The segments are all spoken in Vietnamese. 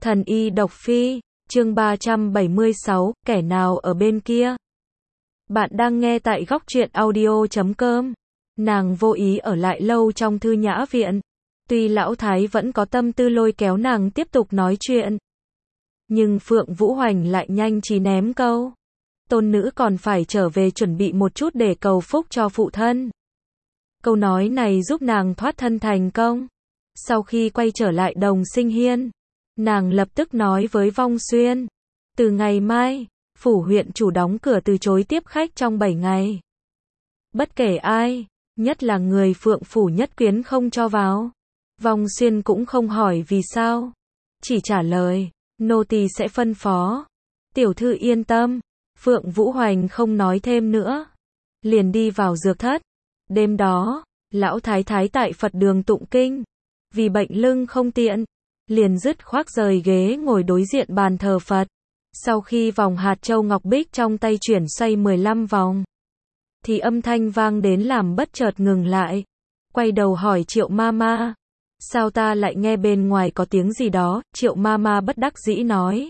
Thần y độc phi, chương 376, kẻ nào ở bên kia? Bạn đang nghe tại góc truyện audio.com. Nàng vô ý ở lại lâu trong thư nhã viện. Tuy lão thái vẫn có tâm tư lôi kéo nàng tiếp tục nói chuyện. Nhưng Phượng Vũ Hoành lại nhanh trí ném câu. Tôn nữ còn phải trở về chuẩn bị một chút để cầu phúc cho phụ thân. Câu nói này giúp nàng thoát thân thành công. Sau khi quay trở lại Đồng Sinh Hiên, nàng lập tức nói với Vong Xuyên. Từ ngày mai, phủ huyện chủ đóng cửa từ chối tiếp khách trong 7 ngày. Bất kể ai, nhất là người Phượng phủ nhất quyến không cho vào. Vong Xuyên cũng không hỏi vì sao. Chỉ trả lời, nô tỳ sẽ phân phó. Tiểu thư yên tâm. Phượng Vũ Hoành không nói thêm nữa. Liền đi vào dược thất. Đêm đó, lão thái thái tại Phật đường tụng kinh. Vì bệnh lưng không tiện, liền dứt khoác rời ghế ngồi đối diện bàn thờ Phật. Sau khi vòng hạt châu ngọc bích trong tay chuyển xoay 15 vòng, thì âm thanh vang đến làm bất chợt ngừng lại. Quay đầu hỏi Triệu Mama, sao ta lại nghe bên ngoài có tiếng gì đó? Triệu Mama bất đắc dĩ nói,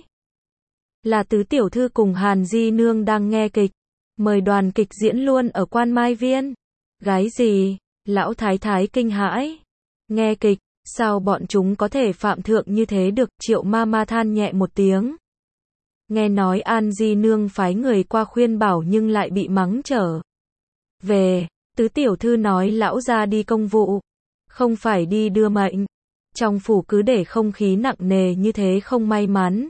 là tứ tiểu thư cùng Hàn Di Nương đang nghe kịch, mời đoàn kịch diễn luôn ở Quan Mai Viên. Gái gì? Lão thái thái kinh hãi. Nghe kịch, sao bọn chúng có thể phạm thượng như thế được? Triệu Mama than nhẹ một tiếng. Nghe nói An Di Nương phái người qua khuyên bảo nhưng lại bị mắng trở về. Tứ tiểu thư nói lão gia đi công vụ, không phải đi đưa mệnh. Trong phủ cứ để không khí nặng nề như thế không may mắn.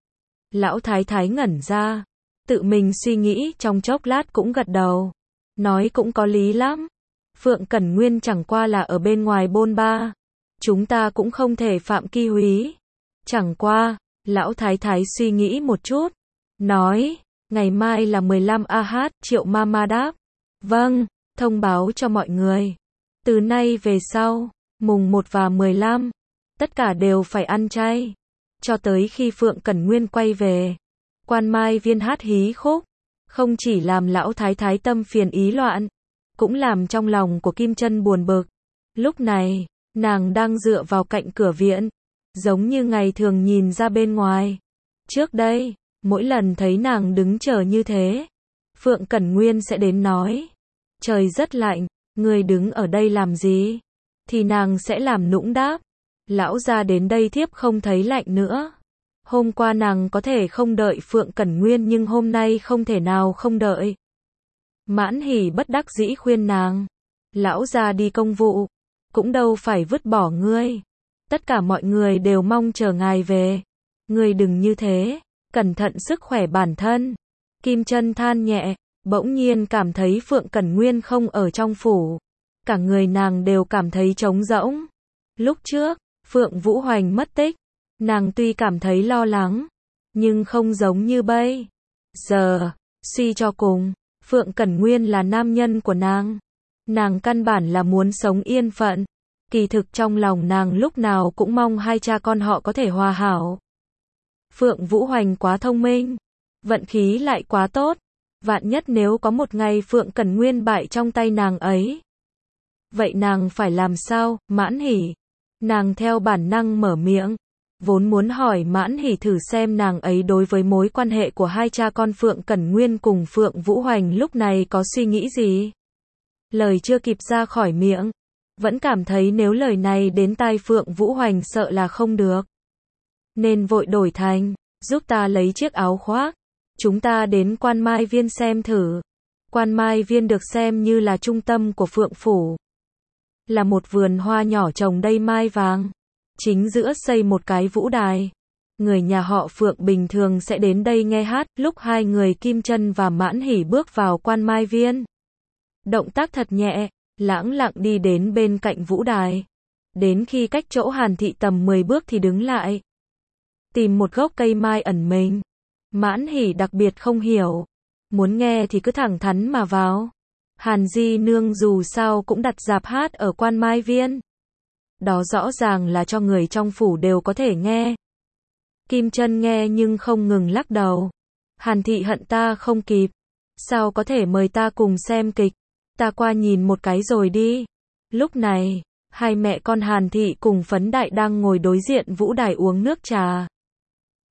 Lão thái thái ngẩn ra, tự mình suy nghĩ trong chốc lát cũng gật đầu. Nói cũng có lý lắm. Phượng Cẩn Nguyên chẳng qua là ở bên ngoài bôn ba. Chúng ta cũng không thể phạm ki húy. Chẳng qua, lão thái thái suy nghĩ một chút. Nói, ngày mai là 15 AH, Triệu Mama đáp. Vâng, thông báo cho mọi người. Từ nay về sau, mùng 1 và 15, tất cả đều phải ăn chay. Cho tới khi Phượng Cẩn Nguyên quay về, Quan Mai Viên hát hí khúc, không chỉ làm lão thái thái tâm phiền ý loạn, cũng làm trong lòng của Kim Chân buồn bực. Lúc này, nàng đang dựa vào cạnh cửa viện, giống như ngày thường nhìn ra bên ngoài. Trước đây, mỗi lần thấy nàng đứng chờ như thế, Phượng Cẩn Nguyên sẽ đến nói, trời rất lạnh, ngươi đứng ở đây làm gì? Thì nàng sẽ làm nũng đáp, lão gia đến đây thiếp không thấy lạnh nữa. Hôm qua nàng có thể không đợi Phượng Cẩn Nguyên nhưng hôm nay không thể nào không đợi. Mãn Hỉ bất đắc dĩ khuyên nàng, lão gia đi công vụ, cũng đâu phải vứt bỏ ngươi. Tất cả mọi người đều mong chờ ngài về. Ngươi đừng như thế, cẩn thận sức khỏe bản thân. Kim Chân than nhẹ, bỗng nhiên cảm thấy Phượng Cẩn Nguyên không ở trong phủ. Cả người nàng đều cảm thấy trống rỗng. Lúc trước, Phượng Vũ Hoành mất tích, nàng tuy cảm thấy lo lắng, nhưng không giống như bây giờ. Suy cho cùng, Phượng Cẩn Nguyên là nam nhân của nàng. Nàng căn bản là muốn sống yên phận. Kỳ thực trong lòng nàng lúc nào cũng mong hai cha con họ có thể hòa hảo. Phượng Vũ Hoành quá thông minh, vận khí lại quá tốt. Vạn nhất nếu có một ngày Phượng Cẩn Nguyên bại trong tay nàng ấy, vậy nàng phải làm sao? Mãn Hỉ, nàng theo bản năng mở miệng, vốn muốn hỏi Mãn Hỉ thử xem nàng ấy đối với mối quan hệ của hai cha con Phượng Cẩn Nguyên cùng Phượng Vũ Hoành lúc này có suy nghĩ gì. Lời chưa kịp ra khỏi miệng, vẫn cảm thấy nếu lời này đến tai Phượng Vũ Hoành sợ là không được. Nên vội đổi thành, giúp ta lấy chiếc áo khoác. Chúng ta đến Quan Mai Viên xem thử. Quan Mai Viên được xem như là trung tâm của Phượng phủ. Là một vườn hoa nhỏ trồng đầy mai vàng. Chính giữa xây một cái vũ đài. Người nhà họ Phượng bình thường sẽ đến đây nghe hát. Lúc hai người Kim Chân và Mãn Hỉ bước vào Quan Mai Viên, động tác thật nhẹ, lãng lặng đi đến bên cạnh vũ đài. Đến khi cách chỗ Hàn thị tầm 10 bước thì đứng lại, tìm một gốc cây mai ẩn mình. Mãn Hỉ đặc biệt không hiểu, muốn nghe thì cứ thẳng thắn mà vào. Hàn Di Nương dù sao cũng đặt rạp hát ở Quan Mai Viên. Đó rõ ràng là cho người trong phủ đều có thể nghe. Kim Chân nghe nhưng không ngừng lắc đầu. Hàn thị hận ta không kịp. Sao có thể mời ta cùng xem kịch? Ta qua nhìn một cái rồi đi. Lúc này, hai mẹ con Hàn thị cùng Phấn Đại đang ngồi đối diện vũ đài uống nước trà.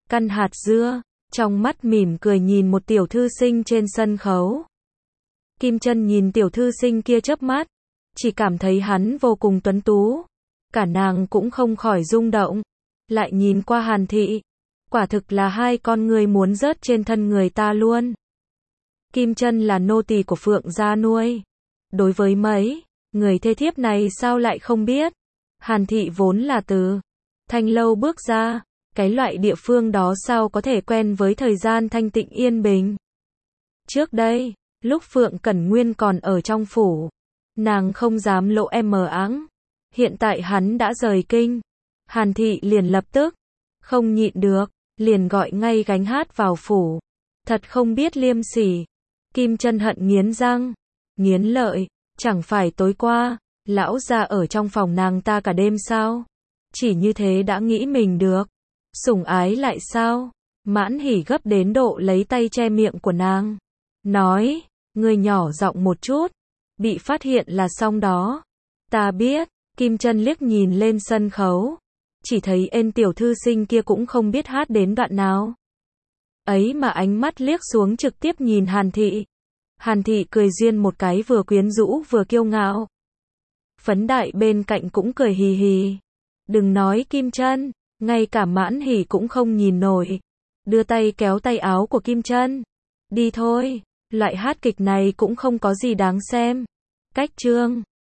căn hạt dưa, trong mắt mỉm cười nhìn một tiểu thư sinh trên sân khấu. Kim Chân nhìn tiểu thư sinh kia chớp mắt, chỉ cảm thấy hắn vô cùng tuấn tú. Cả nàng cũng không khỏi rung động, lại nhìn qua Hàn Thị. Quả thực là hai con người muốn rớt trên thân người ta luôn. Kim Chân là nô tỳ của Phượng gia nuôi. Đối với mấy người thê thiếp này sao lại không biết. Hàn Thị vốn là từ Thanh Lâu bước ra, cái loại địa phương đó sao có thể quen với thời gian thanh tịnh yên bình. Trước đây, lúc Phượng Cẩn Nguyên còn ở trong phủ, nàng không dám lộ em mờ áng. Hiện tại hắn đã rời kinh, Hàn Thị liền lập tức không nhịn được, liền gọi ngay gánh hát vào phủ. Thật không biết liêm sỉ. Kim Chân hận nghiến răng, nghiến lợi, chẳng phải tối qua, lão gia ở trong phòng nàng ta cả đêm sao? Chỉ như thế đã nghĩ mình được sủng ái lại sao? Mãn Hỉ gấp đến độ lấy tay che miệng của nàng, nói, ngươi nhỏ giọng một chút, bị phát hiện là xong đó. Ta biết. Kim Chân liếc nhìn lên sân khấu, chỉ thấy ên tiểu thư sinh kia cũng không biết hát đến đoạn nào. Ấy mà ánh mắt liếc xuống trực tiếp nhìn Hàn Thị. Hàn Thị cười duyên một cái vừa quyến rũ vừa kiêu ngạo. Phấn Đại bên cạnh cũng cười hì hì. Đừng nói Kim Chân, ngay cả Mãn Hỉ cũng không nhìn nổi. Đưa tay kéo tay áo của Kim Chân. Đi thôi, loại hát kịch này cũng không có gì đáng xem. Cách chương